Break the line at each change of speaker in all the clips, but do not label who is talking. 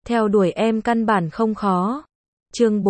theo đuổi em căn bản không khó. Chương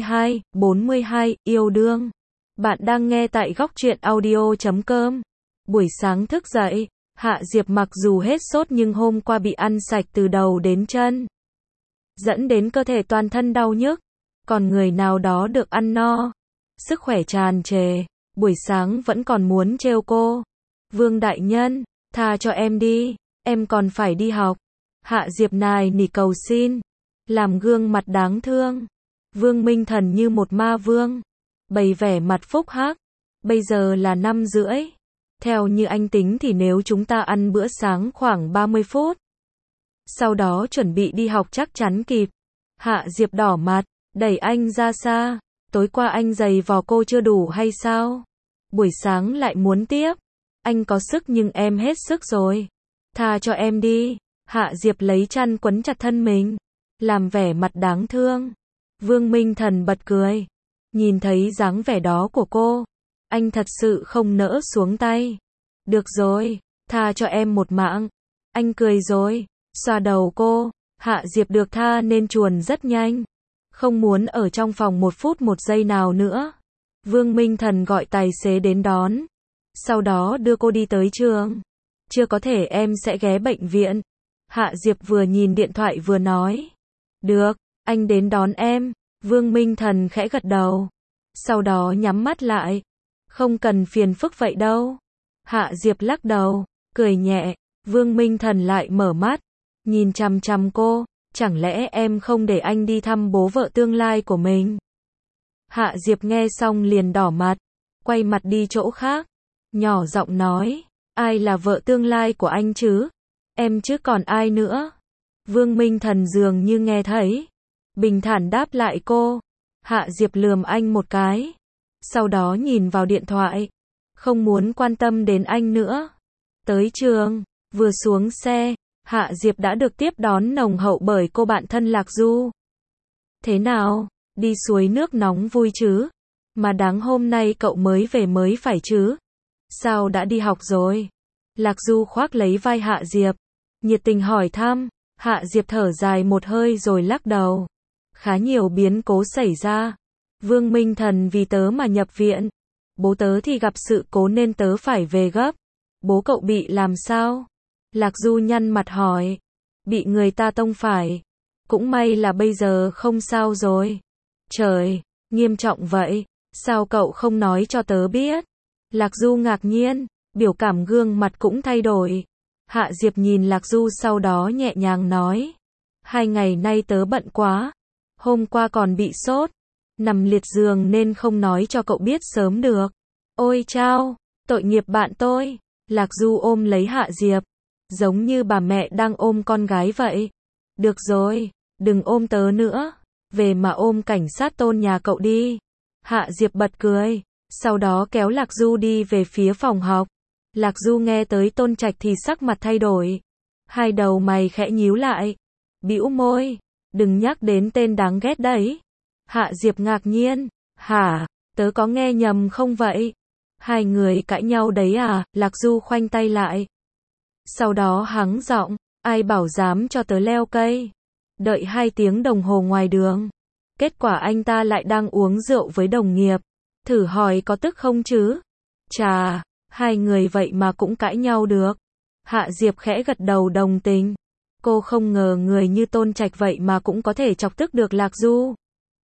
42, yêu đương. Bạn đang nghe tại góc truyện audio.com. Buổi sáng thức dậy, Hạ Diệp mặc dù hết sốt nhưng hôm qua bị ăn sạch từ đầu đến chân, dẫn đến cơ thể toàn thân đau nhức, còn người nào đó được ăn no, sức khỏe tràn trề, buổi sáng vẫn còn muốn trêu cô. Vương đại nhân, tha cho em đi, em còn phải đi học. Hạ Diệp nài nỉ cầu xin, làm gương mặt đáng thương. Vương Minh Thần như một ma vương, bày vẻ mặt phúc hắc. Bây giờ là 5:30. Theo như anh tính thì nếu chúng ta ăn bữa sáng khoảng 30 phút, sau đó chuẩn bị đi học chắc chắn kịp. Hạ Diệp đỏ mặt, đẩy anh ra xa. Tối qua anh giày vò cô chưa đủ hay sao? Buổi sáng lại muốn tiếp. Anh có sức nhưng em hết sức rồi. Tha cho em đi. Hạ Diệp lấy chăn quấn chặt thân mình, làm vẻ mặt đáng thương. Vương Minh Thần bật cười. Nhìn thấy dáng vẻ đó của cô, anh thật sự không nỡ xuống tay. Được rồi, tha cho em một mạng. Anh cười rồi, xoa đầu cô. Hạ Diệp được tha nên chuồn rất nhanh, không muốn ở trong phòng 1 phút 1 giây nào nữa. Vương Minh Thần gọi tài xế đến đón, sau đó đưa cô đi tới trường. Chưa có thể em sẽ ghé bệnh viện. Hạ Diệp vừa nhìn điện thoại vừa nói. Được, anh đến đón em. Vương Minh Thần khẽ gật đầu, sau đó nhắm mắt lại. Không cần phiền phức vậy đâu. Hạ Diệp lắc đầu, cười nhẹ. Vương Minh Thần lại mở mắt, nhìn chằm chằm cô. Chẳng lẽ em không để anh đi thăm bố vợ tương lai của mình? Hạ Diệp nghe xong liền đỏ mặt, quay mặt đi chỗ khác, nhỏ giọng nói, ai là vợ tương lai của anh chứ? Em chứ còn ai nữa? Vương Minh Thần dường như nghe thấy, bình thản đáp lại cô. Hạ Diệp lườm anh một cái, sau đó nhìn vào điện thoại, không muốn quan tâm đến anh nữa. Tới trường, vừa xuống xe, Hạ Diệp đã được tiếp đón nồng hậu bởi cô bạn thân Lạc Du. Thế nào, đi suối nước nóng vui chứ? Mà đáng hôm nay cậu mới về mới phải chứ? Sao đã đi học rồi? Lạc Du khoác lấy vai Hạ Diệp, nhiệt tình hỏi thăm. Hạ Diệp thở dài một hơi rồi lắc đầu. Khá nhiều biến cố xảy ra. Vương Minh Thần vì tớ mà nhập viện. Bố tớ thì gặp sự cố nên tớ phải về gấp. Bố cậu bị làm sao? Lạc Du nhăn mặt hỏi. Bị người ta tông phải. Cũng may là bây giờ không sao rồi. Trời, nghiêm trọng vậy. Sao cậu không nói cho tớ biết? Lạc Du ngạc nhiên, biểu cảm gương mặt cũng thay đổi. Hạ Diệp nhìn Lạc Du sau đó nhẹ nhàng nói. 2 ngày nay tớ bận quá. Hôm qua còn bị sốt, nằm liệt giường nên không nói cho cậu biết sớm được. Ôi chao, tội nghiệp bạn tôi. Lạc Du ôm lấy Hạ Diệp, giống như bà mẹ đang ôm con gái vậy. Được rồi, đừng ôm tớ nữa. Về mà ôm cảnh sát Tôn nhà cậu đi. Hạ Diệp bật cười, sau đó kéo Lạc Du đi về phía phòng học. Lạc Du nghe tới Tôn Trạch thì sắc mặt thay đổi. Hai đầu mày khẽ nhíu lại, bĩu môi. Đừng nhắc đến tên đáng ghét đấy. Hạ Diệp ngạc nhiên. Hả, tớ có nghe nhầm không vậy? Hai người cãi nhau đấy à? Lạc Du khoanh tay lại, sau đó hắng giọng. Ai bảo dám cho tớ leo cây? Đợi 2 tiếng đồng hồ ngoài đường. Kết quả anh ta lại đang uống rượu với đồng nghiệp. Thử hỏi có tức không chứ? Chà, hai người vậy mà cũng cãi nhau được. Hạ Diệp khẽ gật đầu đồng tình. Cô không ngờ người như Tôn Trạch vậy mà cũng có thể chọc tức được Lạc Du.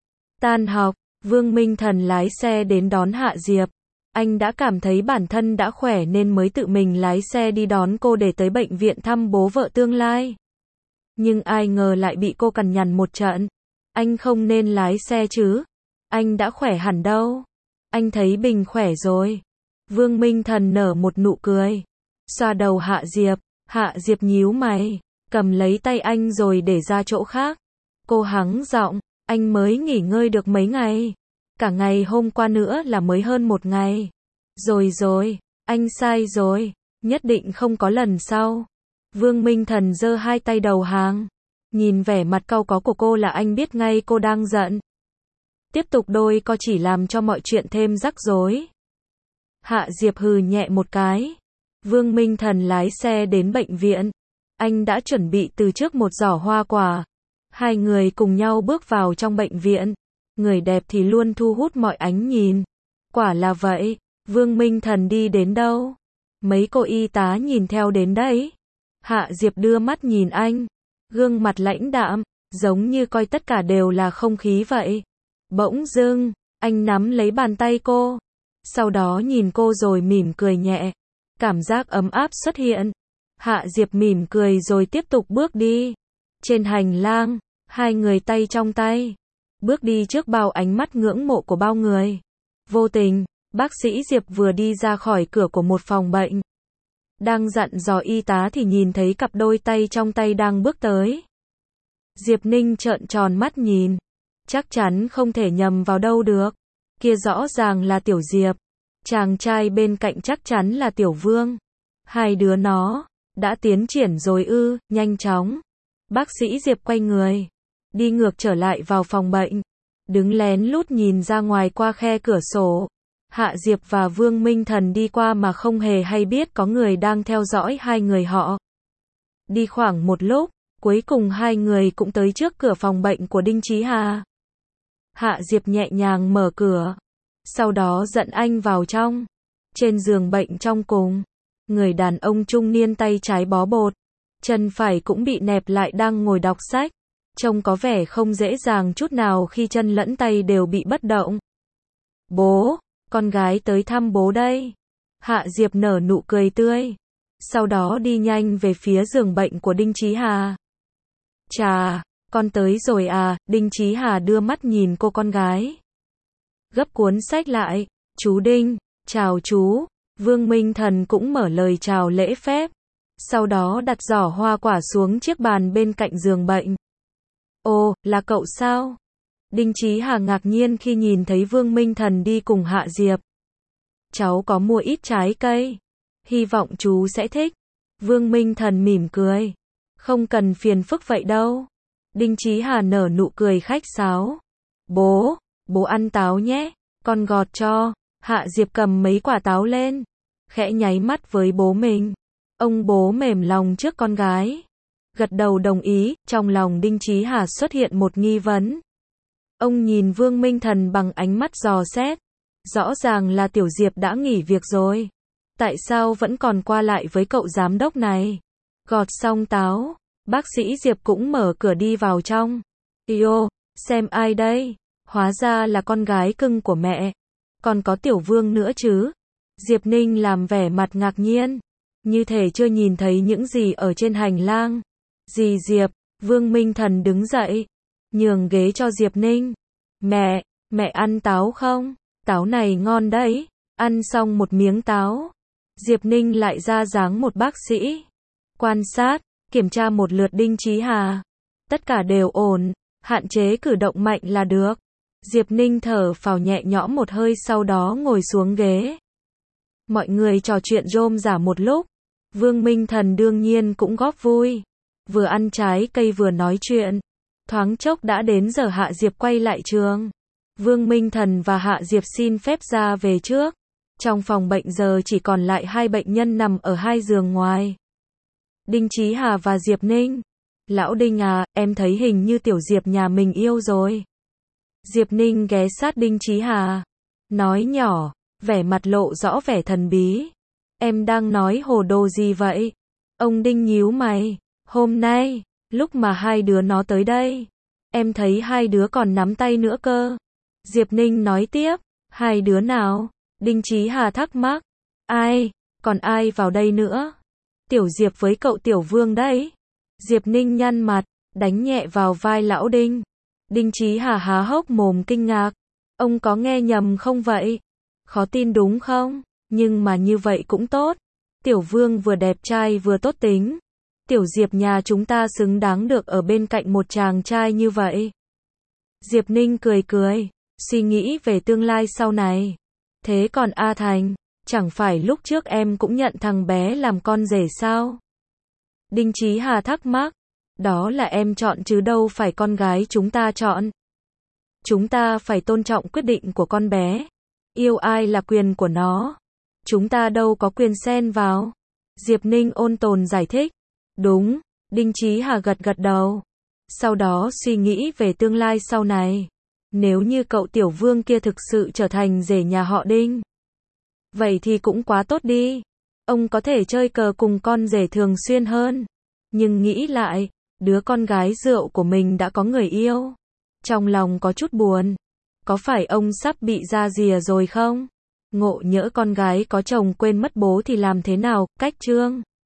Tan học, Vương Minh Thần lái xe đến đón Hạ Diệp. Anh đã cảm thấy bản thân đã khỏe nên mới tự mình lái xe đi đón cô để tới bệnh viện thăm bố vợ tương lai. Nhưng ai ngờ lại bị cô cằn nhằn một trận. Anh không nên lái xe chứ? Anh đã khỏe hẳn đâu. Anh thấy Bình khỏe rồi. Vương Minh Thần nở một nụ cười, xoa đầu Hạ Diệp. Hạ Diệp nhíu mày, cầm lấy tay anh rồi để ra chỗ khác. Cô hắng giọng, anh mới nghỉ ngơi được mấy ngày. Cả ngày hôm qua nữa là mới hơn 1 ngày. Rồi, anh sai rồi. Nhất định không có lần sau. Vương Minh Thần giơ 2 tay đầu hàng. Nhìn vẻ mặt cau có của cô là anh biết ngay cô đang giận. Tiếp tục đôi co chỉ làm cho mọi chuyện thêm rắc rối. Hạ Diệp hừ nhẹ một cái. Vương Minh Thần lái xe đến bệnh viện. Anh đã chuẩn bị từ trước một giỏ hoa quả. Hai người cùng nhau bước vào trong bệnh viện. Người đẹp thì luôn thu hút mọi ánh nhìn. Quả là vậy, Vương Minh Thần đi đến đâu? Mấy cô y tá nhìn theo đến đấy. Hạ Diệp đưa mắt nhìn anh. Gương mặt lãnh đạm, giống như coi tất cả đều là không khí vậy. Bỗng dưng, anh nắm lấy bàn tay cô. Sau đó nhìn cô rồi mỉm cười nhẹ. Cảm giác ấm áp xuất hiện. Hạ Diệp mỉm cười rồi tiếp tục bước đi. Trên hành lang, hai người tay trong tay. Bước đi trước bao ánh mắt ngưỡng mộ của bao người. Vô tình, bác sĩ Diệp vừa đi ra khỏi cửa của một phòng bệnh. Đang dặn dò y tá thì nhìn thấy cặp đôi tay trong tay đang bước tới. Diệp Ninh trợn tròn mắt nhìn. Chắc chắn không thể nhầm vào đâu được. Kia rõ ràng là Tiểu Diệp. Chàng trai bên cạnh chắc chắn là Tiểu Vương. Hai đứa nó đã tiến triển rồi ư? Nhanh chóng. Bác sĩ Diệp quay người, đi ngược trở lại vào phòng bệnh, đứng lén lút nhìn ra ngoài qua khe cửa sổ. Hạ Diệp và Vương Minh Thần đi qua mà không hề hay biết có người đang theo dõi hai người họ. Đi khoảng một lúc, cuối cùng hai người cũng tới trước cửa phòng bệnh của Đinh Chí Hà. Hạ Diệp nhẹ nhàng mở cửa, sau đó dẫn anh vào trong. Trên giường bệnh trong cùng, người đàn ông trung niên tay trái bó bột, chân phải cũng bị nẹp lại đang ngồi đọc sách. Trông có vẻ không dễ dàng chút nào khi chân lẫn tay đều bị bất động. Bố, con gái tới thăm bố đây. Hạ Diệp nở nụ cười tươi. Sau đó đi nhanh về phía giường bệnh của Đinh Chí Hà. Chà, con tới rồi à? Đinh Chí Hà đưa mắt nhìn cô con gái. Gấp cuốn sách lại. Chú Đinh, chào chú. Vương Minh Thần cũng mở lời chào lễ phép. Sau đó đặt giỏ hoa quả xuống chiếc bàn bên cạnh giường bệnh. Ồ, là cậu sao? Đinh Chí Hà ngạc nhiên khi nhìn thấy Vương Minh Thần đi cùng Hạ Diệp. Cháu có mua ít trái cây. Hy vọng chú sẽ thích. Vương Minh Thần mỉm cười. Không cần phiền phức vậy đâu. Đinh Chí Hà nở nụ cười khách sáo. Bố ăn táo nhé. Con gọt cho. Hạ Diệp cầm mấy quả táo lên. Khẽ nháy mắt với bố mình. Ông bố mềm lòng trước con gái. Gật đầu đồng ý, trong lòng Đinh Chí Hà xuất hiện một nghi vấn. Ông nhìn Vương Minh Thần bằng ánh mắt dò xét. Rõ ràng là Tiểu Diệp đã nghỉ việc rồi. Tại sao vẫn còn qua lại với cậu giám đốc này? Gọt xong táo, bác sĩ Diệp cũng mở cửa đi vào trong. Yêu, xem ai đây? Hóa ra là con gái cưng của mẹ. Còn có Tiểu Vương nữa chứ? Diệp Ninh làm vẻ mặt ngạc nhiên. Như thể chưa nhìn thấy những gì ở trên hành lang. Dì Diệp, Vương Minh Thần đứng dậy, nhường ghế cho Diệp Ninh. Mẹ ăn táo không? Táo này ngon đấy. Ăn xong một miếng táo, Diệp Ninh lại ra dáng một bác sĩ. Quan sát, kiểm tra một lượt Đinh Chí Hà. Tất cả đều ổn, hạn chế cử động mạnh là được. Diệp Ninh thở phào nhẹ nhõm một hơi sau đó ngồi xuống ghế. Mọi người trò chuyện rôm rả một lúc. Vương Minh Thần đương nhiên cũng góp vui. Vừa ăn trái cây vừa nói chuyện. Thoáng chốc đã đến giờ Hạ Diệp quay lại trường. Vương Minh Thần và Hạ Diệp xin phép ra về trước. Trong phòng bệnh giờ chỉ còn lại hai bệnh nhân nằm ở hai giường ngoài. Đinh Chí Hà và Diệp Ninh. Lão Đinh à, em thấy hình như Tiểu Diệp nhà mình yêu rồi. Diệp Ninh ghé sát Đinh Chí Hà. Nói nhỏ, vẻ mặt lộ rõ vẻ thần bí. Em đang nói hồ đồ gì vậy? Ông Đinh nhíu mày. Hôm nay, lúc mà hai đứa nó tới đây, em thấy hai đứa còn nắm tay nữa cơ. Diệp Ninh nói tiếp. Hai đứa nào? Đinh Chí Hà thắc mắc. Ai? Còn ai vào đây nữa? Tiểu Diệp với cậu Tiểu Vương đấy. Diệp Ninh nhăn mặt, đánh nhẹ vào vai lão Đinh. Đinh Chí Hà há hốc mồm kinh ngạc. Ông có nghe nhầm không vậy? Khó tin đúng không? Nhưng mà như vậy cũng tốt. Tiểu Vương vừa đẹp trai vừa tốt tính. Tiểu Diệp nhà chúng ta xứng đáng được ở bên cạnh một chàng trai như vậy. Diệp Ninh cười cười, suy nghĩ về tương lai sau này. Thế còn A Thành, chẳng phải lúc trước em cũng nhận thằng bé làm con rể sao? Đinh Chí Hà thắc mắc. Đó là em chọn chứ đâu phải con gái chúng ta chọn. Chúng ta phải tôn trọng quyết định của con bé. Yêu ai là quyền của nó. Chúng ta đâu có quyền xen vào. Diệp Ninh ôn tồn giải thích. Đúng, Đinh Chí Hà gật gật đầu. Sau đó suy nghĩ về tương lai sau này. Nếu như cậu tiểu vương kia thực sự trở thành rể nhà họ Đinh, vậy thì cũng quá tốt đi. Ông có thể chơi cờ cùng con rể thường xuyên hơn. Nhưng nghĩ lại, đứa con gái rượu của mình đã có người yêu. Trong lòng có chút buồn. Có phải ông sắp bị ra rìa rồi không? Ngộ nhỡ con gái có chồng quên mất bố thì làm thế nào? Cách chương